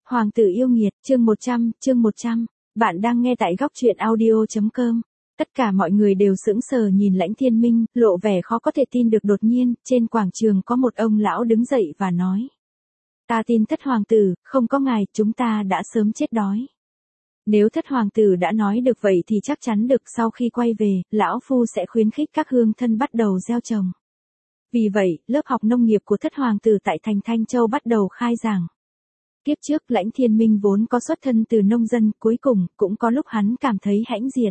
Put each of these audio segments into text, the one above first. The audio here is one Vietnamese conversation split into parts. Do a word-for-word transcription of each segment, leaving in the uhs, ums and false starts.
Hoàng tử yêu nghiệt, chương một trăm, chương một trăm. Bạn đang nghe tại góc truyện audio chấm com. Tất cả mọi người đều sững sờ nhìn Lãnh Thiên Minh, lộ vẻ khó có thể tin được. Đột nhiên, trên quảng trường có một ông lão đứng dậy và nói. Ta tin thất hoàng tử, không có ngài, chúng ta đã sớm chết đói. Nếu thất hoàng tử đã nói được vậy thì chắc chắn được sau khi quay về, lão phu sẽ khuyến khích các hương thân bắt đầu gieo trồng. Vì vậy, lớp học nông nghiệp của thất hoàng tử tại thành Thanh Châu bắt đầu khai giảng. Kiếp trước Lãnh Thiên Minh vốn có xuất thân từ nông dân, cuối cùng, cũng có lúc hắn cảm thấy hãnh diện.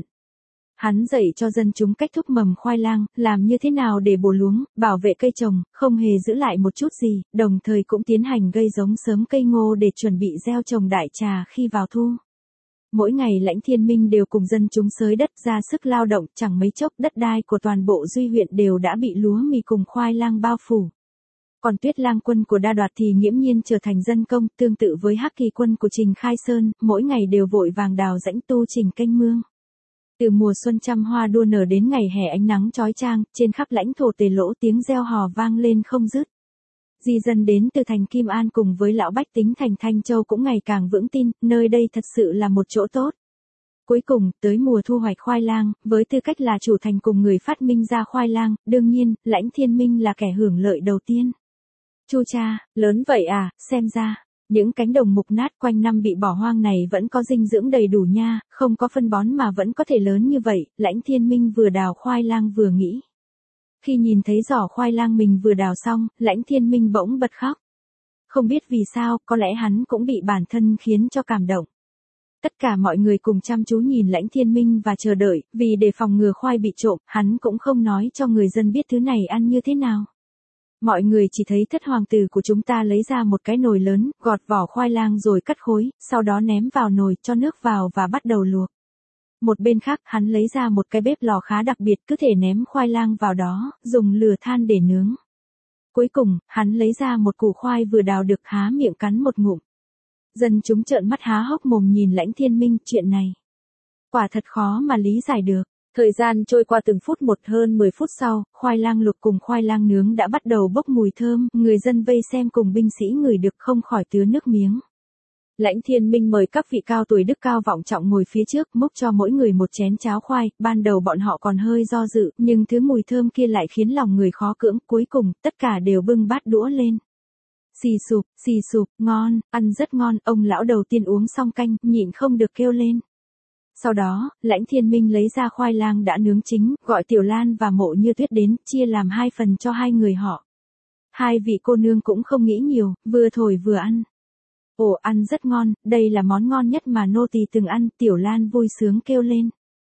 Hắn dạy cho dân chúng cách thúc mầm khoai lang, làm như thế nào để bổ luống, bảo vệ cây trồng, không hề giữ lại một chút gì, đồng thời cũng tiến hành gây giống sớm cây ngô để chuẩn bị gieo trồng đại trà khi vào thu. Mỗi ngày Lãnh Thiên Minh đều cùng dân chúng xới đất ra sức lao động, chẳng mấy chốc đất đai của toàn bộ Duy huyện đều đã bị lúa mì cùng khoai lang bao phủ. Còn Tuyết Lang quân của Đa Đoạt thì nghiễm nhiên trở thành dân công, tương tự với Hắc Kỳ quân của Trình Khai Sơn, mỗi ngày đều vội vàng đào rãnh tu trình kênh mương. Từ mùa xuân trăm hoa đua nở đến ngày hè ánh nắng chói chang, trên khắp lãnh thổ Tề Lỗ tiếng reo hò vang lên không dứt. Di dân đến từ thành Kim An cùng với lão bách tính thành Thanh Châu cũng ngày càng vững tin, nơi đây thật sự là một chỗ tốt. Cuối cùng, tới mùa thu hoạch khoai lang, với tư cách là chủ thành cùng người phát minh ra khoai lang, đương nhiên, Lãnh Thiên Minh là kẻ hưởng lợi đầu tiên. Chu cha, lớn vậy à, xem ra, những cánh đồng mục nát quanh năm bị bỏ hoang này vẫn có dinh dưỡng đầy đủ nha, không có phân bón mà vẫn có thể lớn như vậy, Lãnh Thiên Minh vừa đào khoai lang vừa nghĩ. Khi nhìn thấy giỏ khoai lang mình vừa đào xong, Lãnh Thiên Minh bỗng bật khóc. Không biết vì sao, có lẽ hắn cũng bị bản thân khiến cho cảm động. Tất cả mọi người cùng chăm chú nhìn Lãnh Thiên Minh và chờ đợi, vì để phòng ngừa khoai bị trộm, hắn cũng không nói cho người dân biết thứ này ăn như thế nào. Mọi người chỉ thấy thất hoàng tử của chúng ta lấy ra một cái nồi lớn, gọt vỏ khoai lang rồi cắt khối, sau đó ném vào nồi cho nước vào và bắt đầu luộc. Một bên khác, hắn lấy ra một cái bếp lò khá đặc biệt, cứ thể ném khoai lang vào đó, dùng lửa than để nướng. Cuối cùng, hắn lấy ra một củ khoai vừa đào được, há miệng cắn một ngụm. Dân chúng trợn mắt há hốc mồm nhìn Lãnh Thiên Minh, chuyện này quả thật khó mà lý giải được. Thời gian trôi qua từng phút một, hơn mười phút sau, khoai lang luộc cùng khoai lang nướng đã bắt đầu bốc mùi thơm, người dân vây xem cùng binh sĩ ngửi được không khỏi tứa nước miếng. Lãnh Thiên Minh mời các vị cao tuổi đức cao vọng trọng ngồi phía trước, múc cho mỗi người một chén cháo khoai, ban đầu bọn họ còn hơi do dự, nhưng thứ mùi thơm kia lại khiến lòng người khó cưỡng, cuối cùng, tất cả đều bưng bát đũa lên. Xì sụp, xì sụp, ngon, ăn rất ngon, ông lão đầu tiên uống xong canh, nhịn không được kêu lên. Sau đó, Lãnh Thiên Minh lấy ra khoai lang đã nướng chín, gọi Tiểu Lan và Mộ Như Tuyết đến, chia làm hai phần cho hai người họ. Hai vị cô nương cũng không nghĩ nhiều, vừa thổi vừa ăn. Ồ, ăn rất ngon, đây là món ngon nhất mà nô tỳ từng ăn, Tiểu Lan vui sướng kêu lên.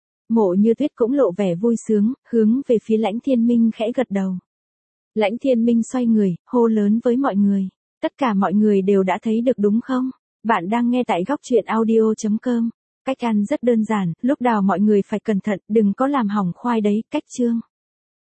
Mộ Như Tuyết cũng lộ vẻ vui sướng, hướng về phía Lãnh Thiên Minh khẽ gật đầu. Lãnh Thiên Minh xoay người, hô lớn với mọi người. Tất cả mọi người đều đã thấy được đúng không? Bạn đang nghe tại góc truyện audio chấm com. Cách ăn rất đơn giản, lúc đào mọi người phải cẩn thận, đừng có làm hỏng khoai đấy, cách chương.